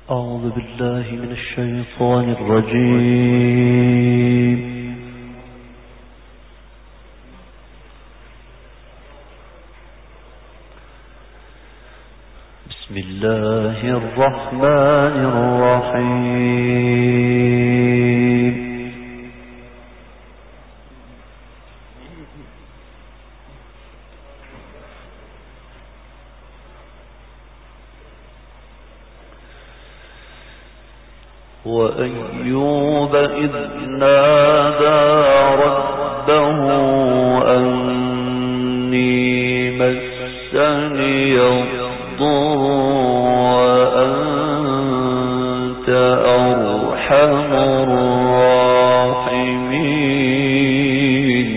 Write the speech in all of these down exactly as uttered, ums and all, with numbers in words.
أعوذ بالله من الشيطان الرجيم. بسم الله الرحمن الرحيم. وأيوب إذ نادى ربه أني مسني الضر وأنت أرحم الراحمين.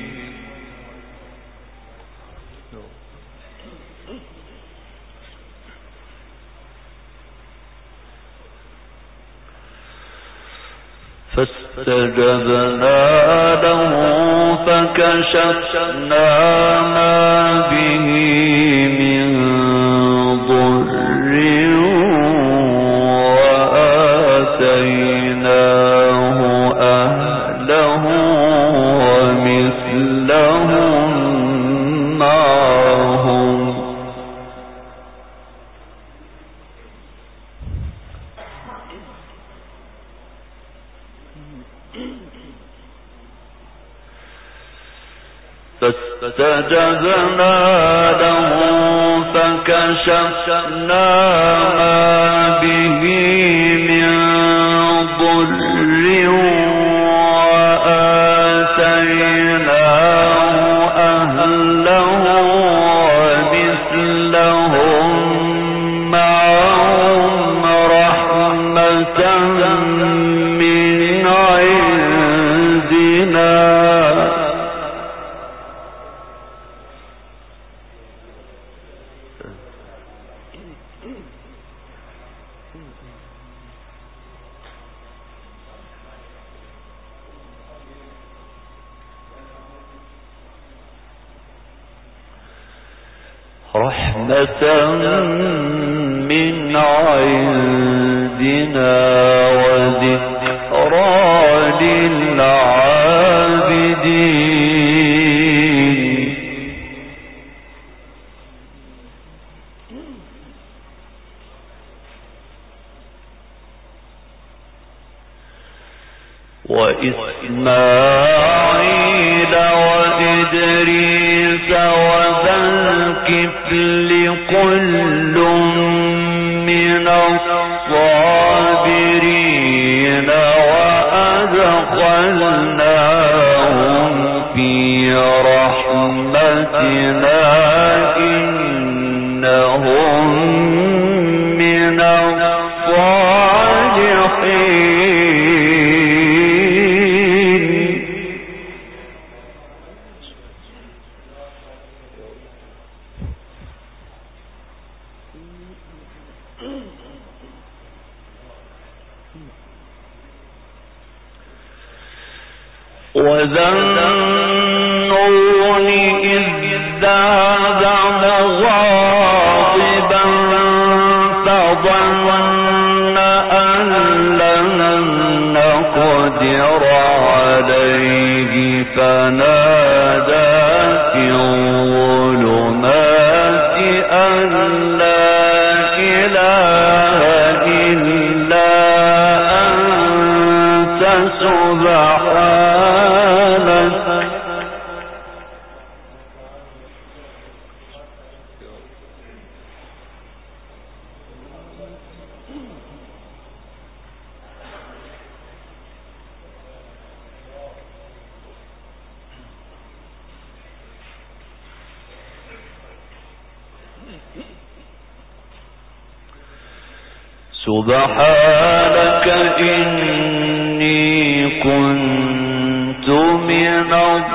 فاستجبنا له فكشفنا ما به من ضر وآتيناه أهله ومثلهم معهم فاستجبنا له فكشفنا ما به من ضر وآتيناه أهله ومثلهم معهم رحمة من عندنا رحمة من عندنا وذكرى للعابدين. وإسماعيل وإدريس وذا الكفل كل من الصابرين وأدخلناهم في رحمتنا إنهم من الصالحين. وذا النون إذ ذهب مغاضبا فظن أن لن نقدر عليه فنادى في الظلمات أن لا إله إلا أنت سبحانك سبحانك إني كنت من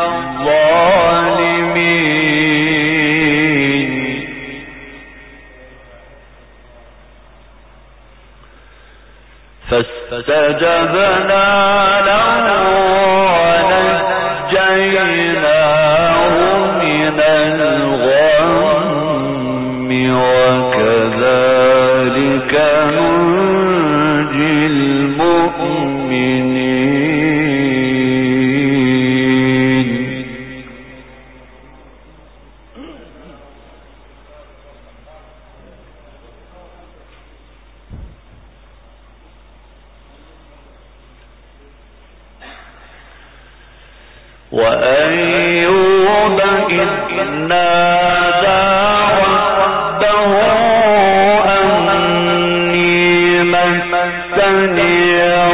الظالمين. فاستجبنا له ونجيناه من الغم. وكذلك ننجي وأيوب إذ نادى ربه أني مسني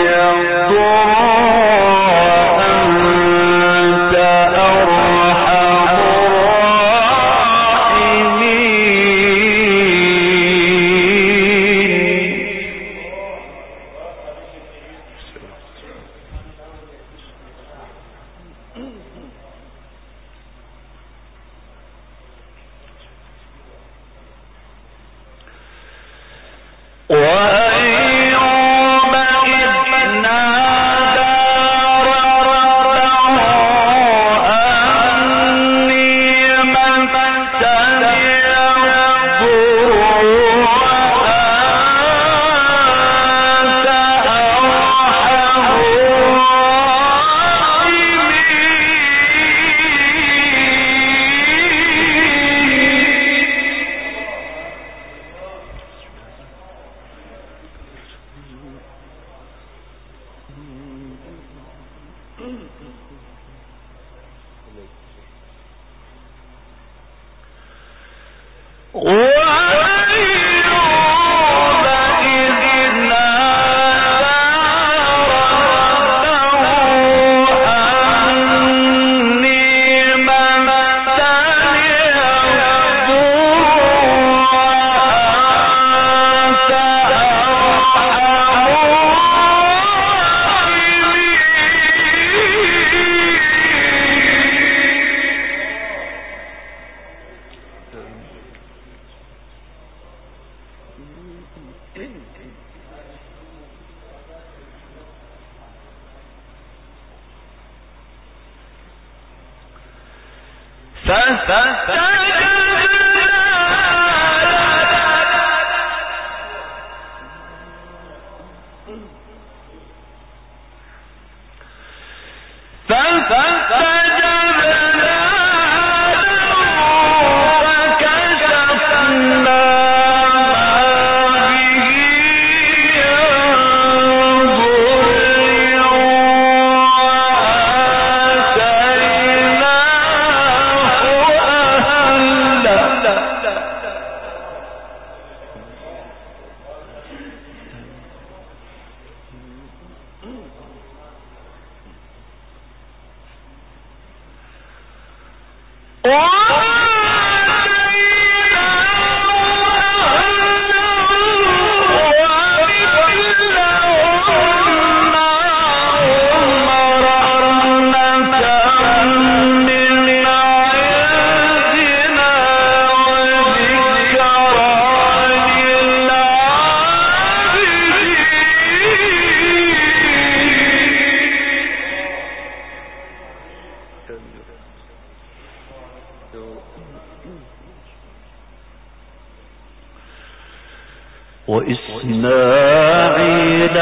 وإسماعيل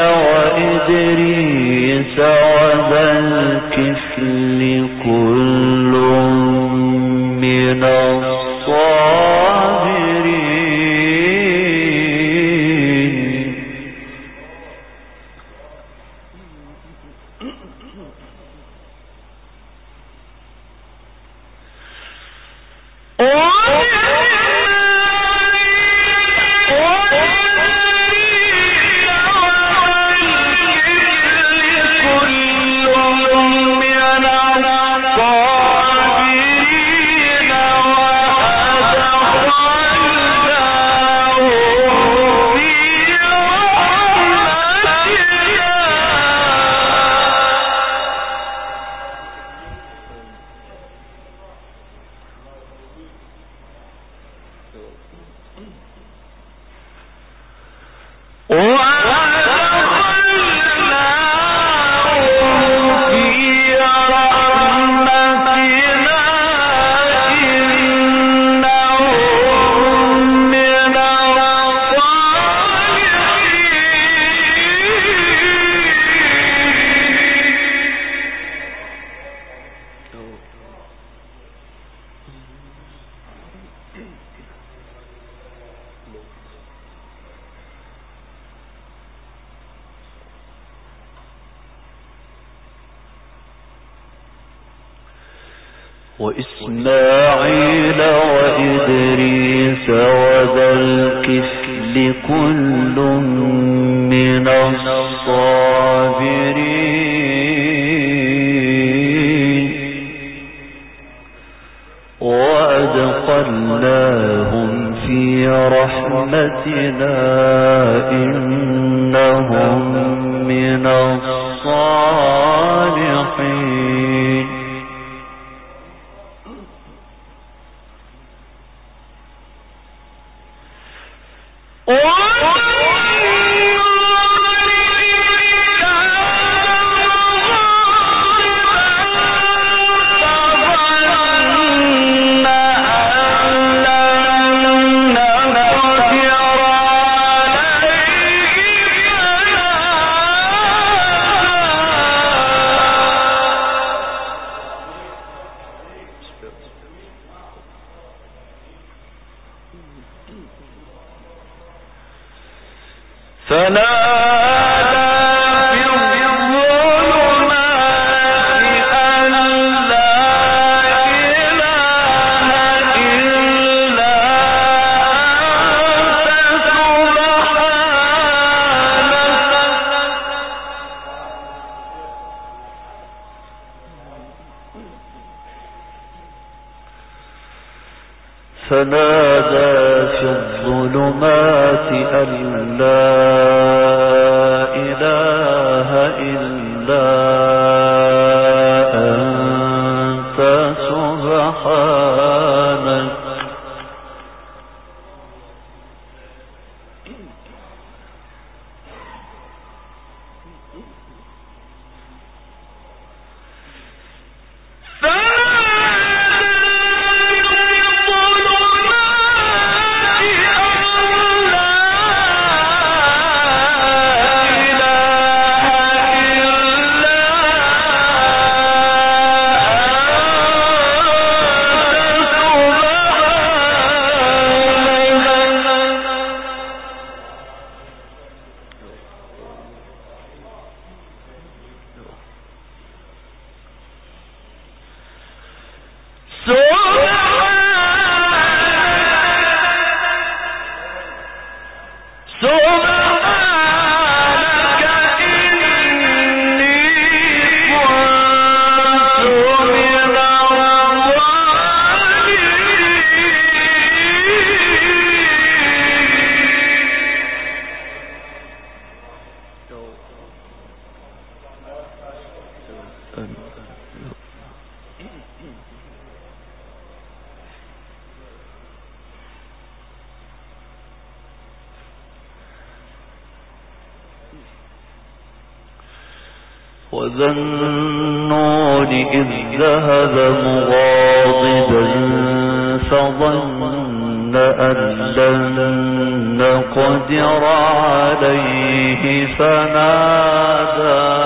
وإدريس وذا الكفل كل من الصابرين وإسماعيل وإدريس وذا الكفل كل من الصابرين وأدخلناهم في رحمتنا إنهم من الصالحين. فنادى في الظلمات أن لا إله إلا أنت سبحانك وذا النون إذ ذهب مغاضبا فظن أن لن نقدر عليه فنادى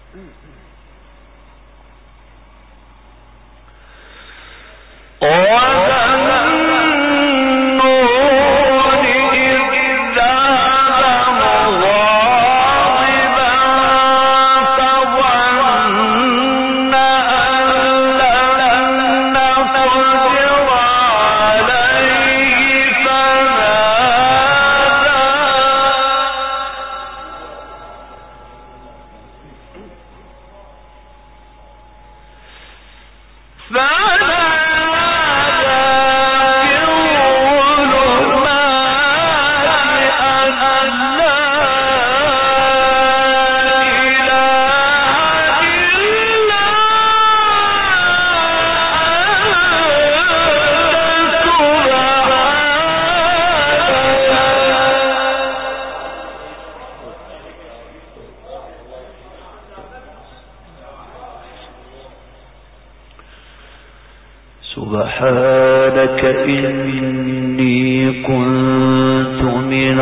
سبحانك إني كنت من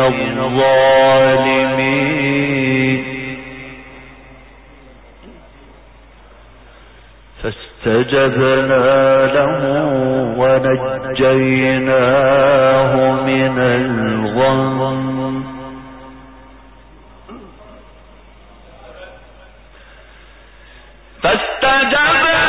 الظالمين فاستجبنا له ونجيناه من الغم فاستجبنا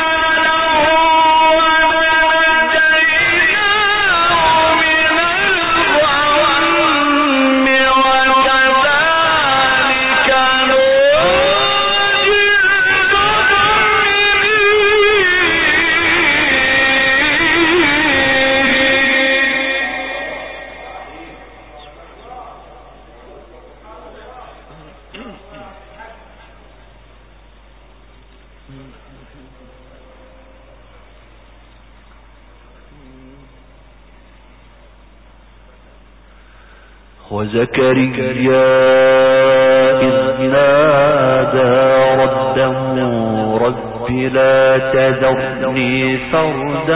وزكريا إذ نادى ربه رب لا تذرني فردا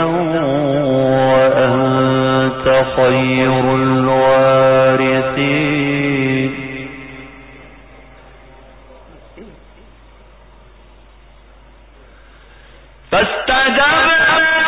وأنت خير الوارثين فاستجبنا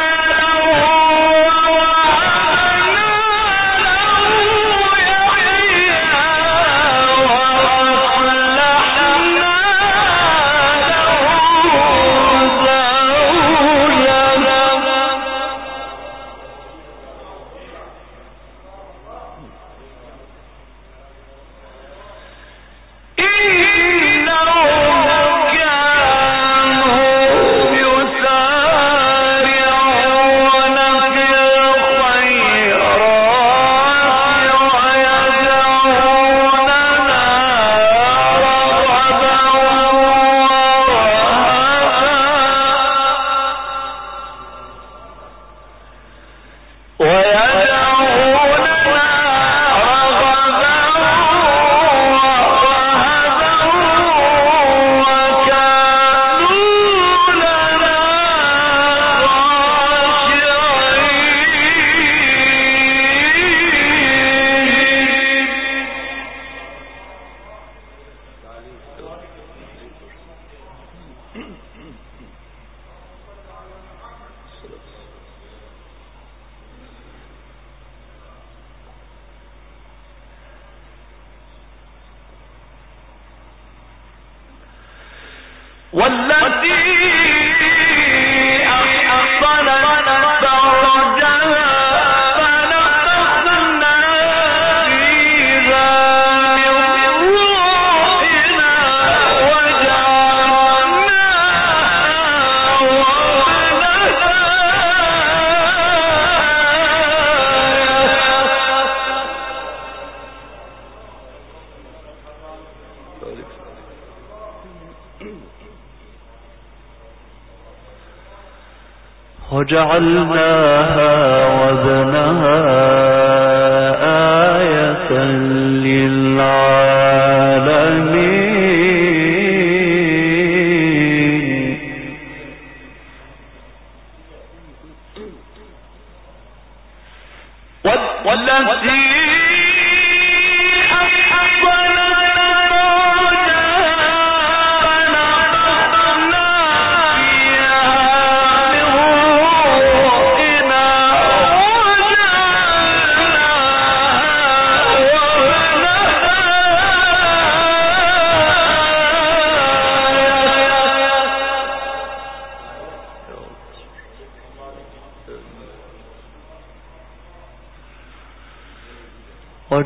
والذي أحصن فرجها فنفخنا فيها من روحنا وجعلناها وجعلناها وابنها آية للعالمين والتي أحصنت فرجها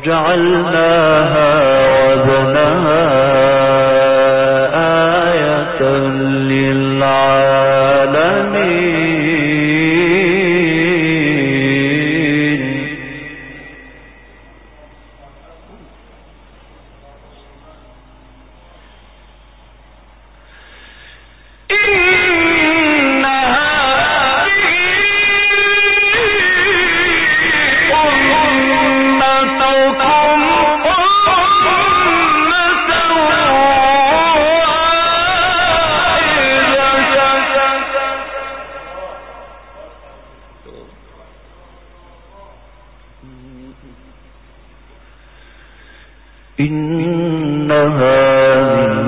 جعلناها وابنها آية للعالمين. إن هذه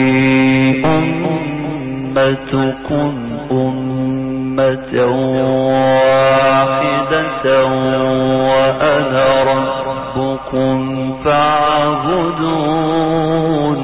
أمتكم أمة واحدة وأنا ربكم فاعبدون.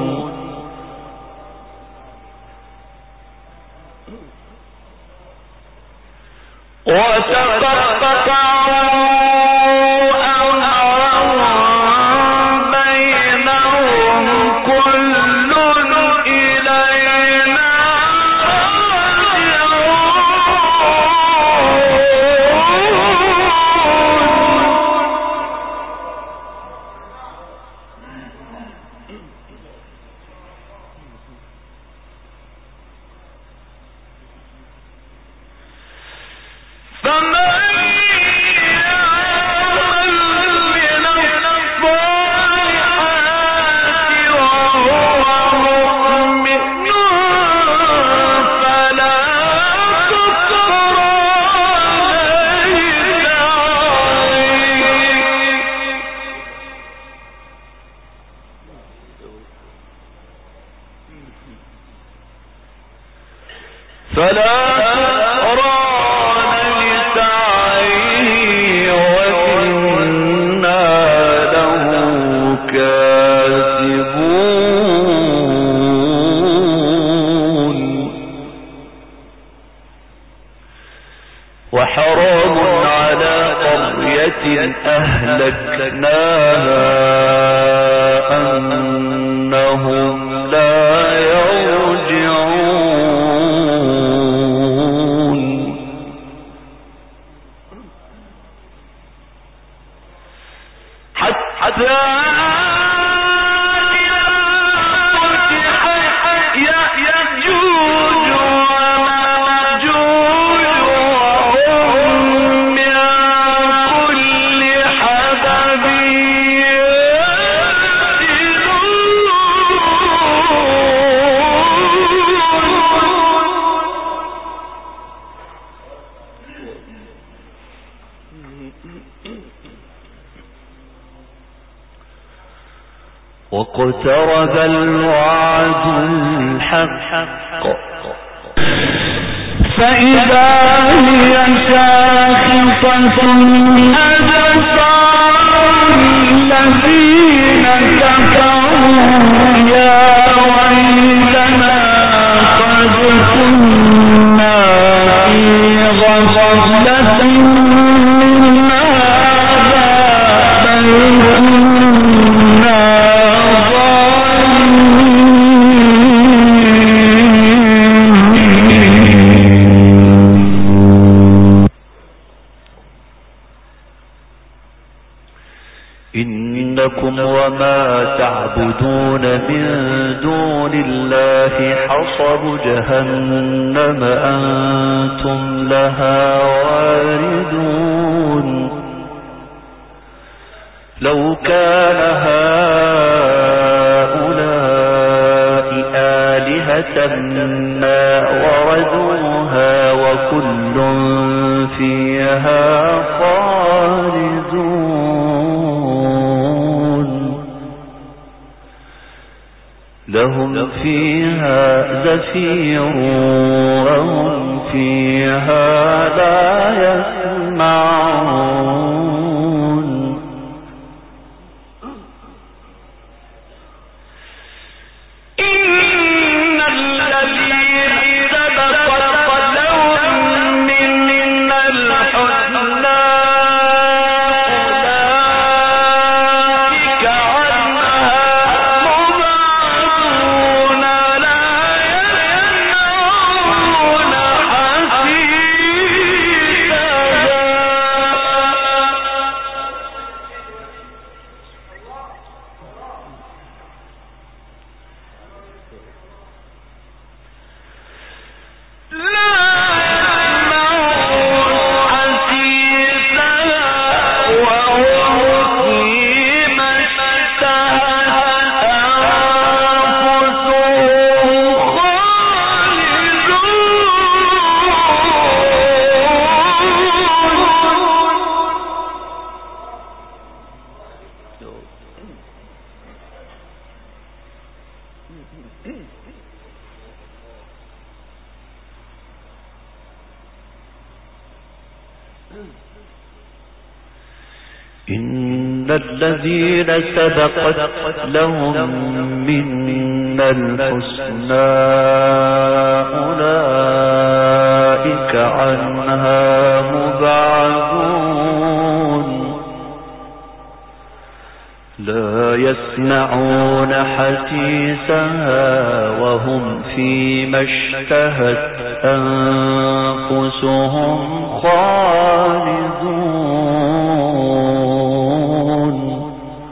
فلا تسران لسعيه وإنا له كاتبون. وحرام على قرية أهلكناها أنهم لا يرجعون. حتى واقترب الوعد الحق فإذا هي شاخصة أبصار الذين كفروا يا ويلنا قد كنا في غفلة من هذا بل كنا إنكم وما تعبدون من دون الله حصب جهنم أنتم لها واردون. لو كان هؤلاء آلهة ما وردوها وكل فيها خالدون. لهم فيها زفير وهم فيها لا يسمعون. إن الذين سبقت لهم منا الحسنى أولئك إن الذين سبقت لهم منا الحسنى أولئك عنها مبعدون لا يسمعون حسيسها وهم فيما اشتهت أنفسهم خالدون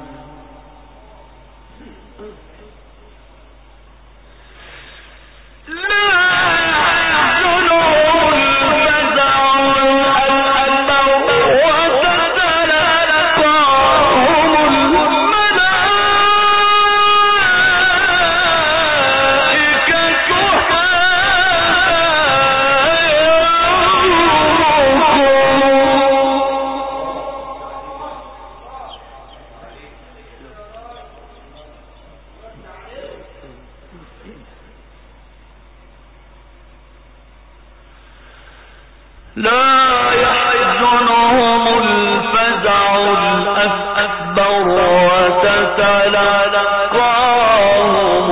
لا يحزنهم الفزع الأكبر وتتلقاهم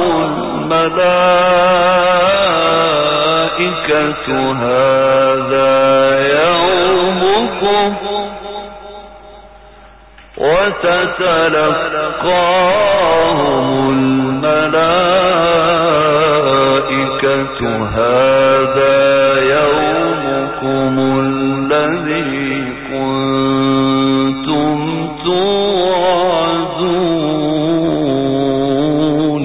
الملائكة هذا يومكم وتتلقاهم الملائكة هذا يومكم الذي كنتم توعدون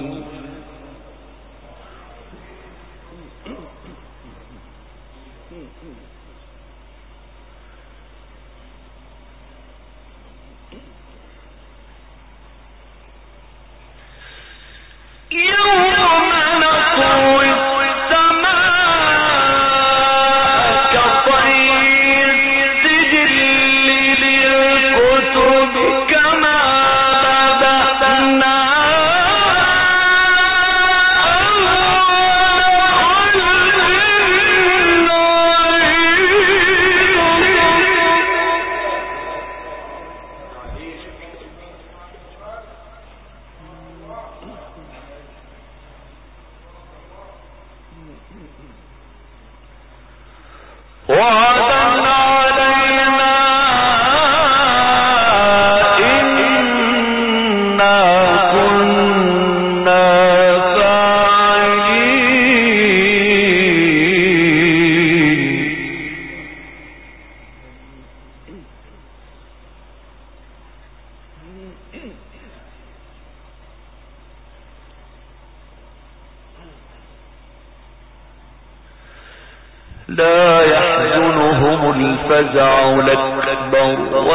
لا يحزنهم الفزع الأكبر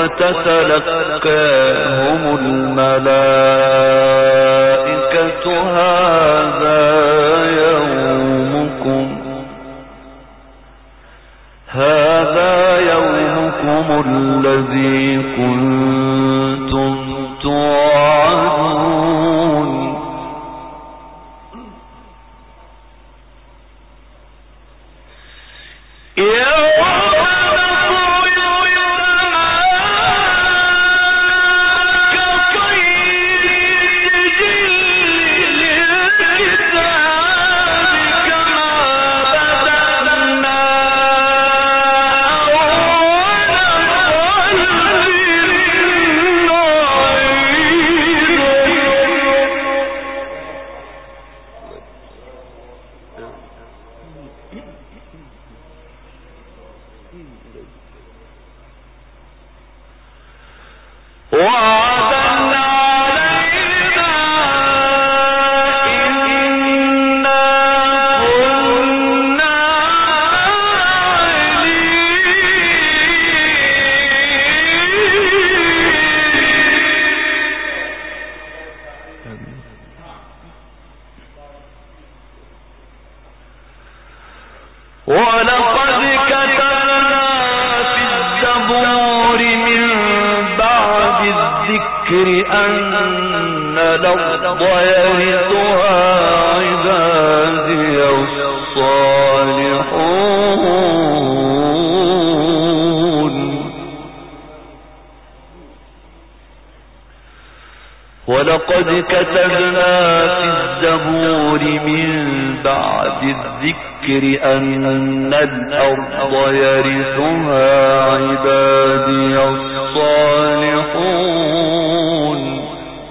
وتتلقاهم الملائكة هذا يومكم هذا يومكم الذي كنتم توعدون ولقد كتبنا في الزبور من بعد الذكر أن الأرض يرثها ولقد كتبنا في الزبور من بعد الذكر أن الأرض يرثها عبادي الصالحون.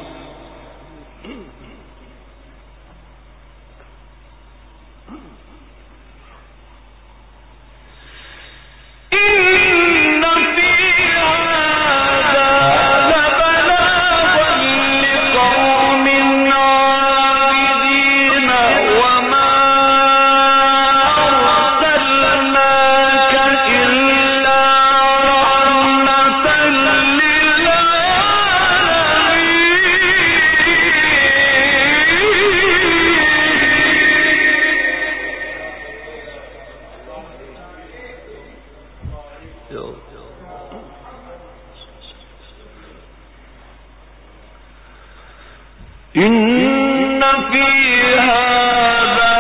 إن في هذا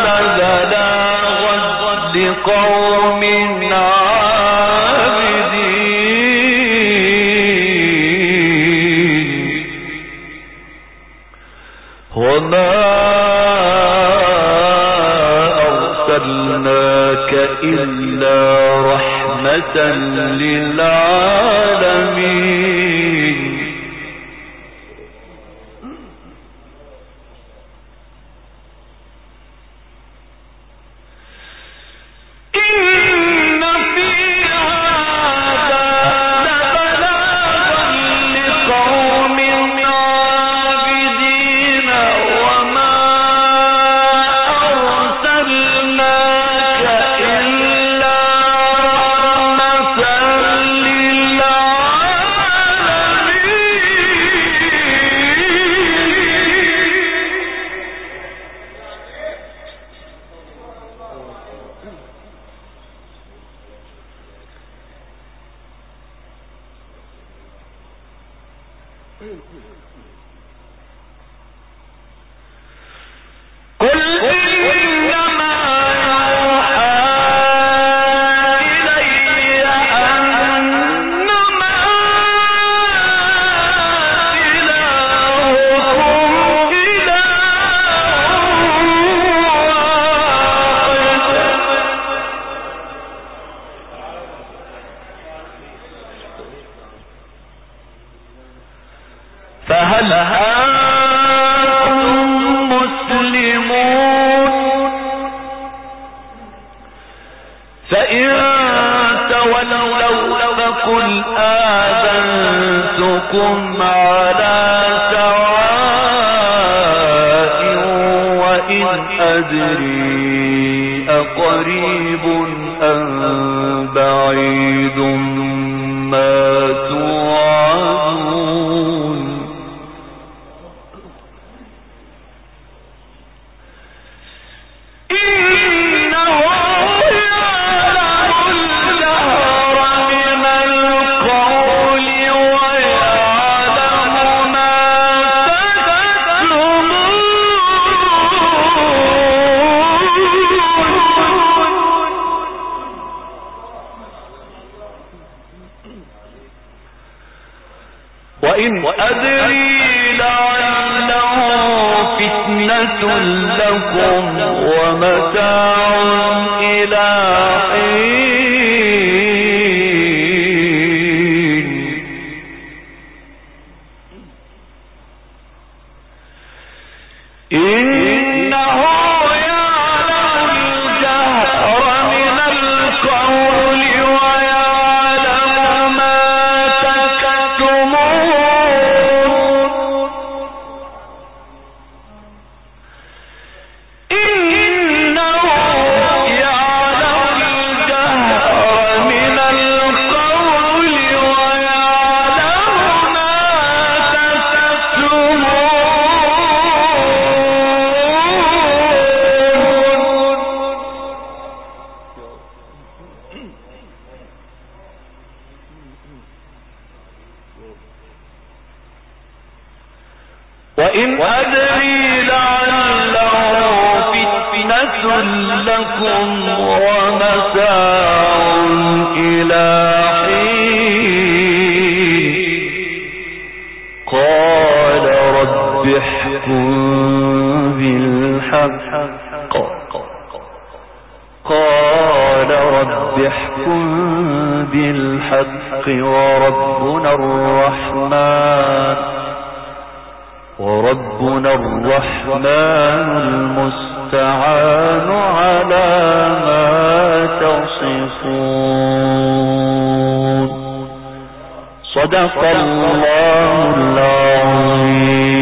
لبلاغا لقوم عابدين وما أرسلناك إلا رحمة للعالمين. فهل أنتم مسلمون؟ فإن تولوا فقل آذنتكم على سواء وإن أدري أقريب أم بعيد ما توعدون. وإن أدري لعله فتنة لكم ومتاع إلى حين. إنه يعلم الجهر من القول ويعلم ما تكتمون. إنه يعلم الجهر من القول ويعلم ما تكتمون. وإن أدري لعله فتنة لكم ومتاع إلى حين. قال رب رب احكم بالحق قال رب احكم بالحق وربنا الرحمن وربنا الرحمن المستعان على ما تصفون. صدق الله العظيم.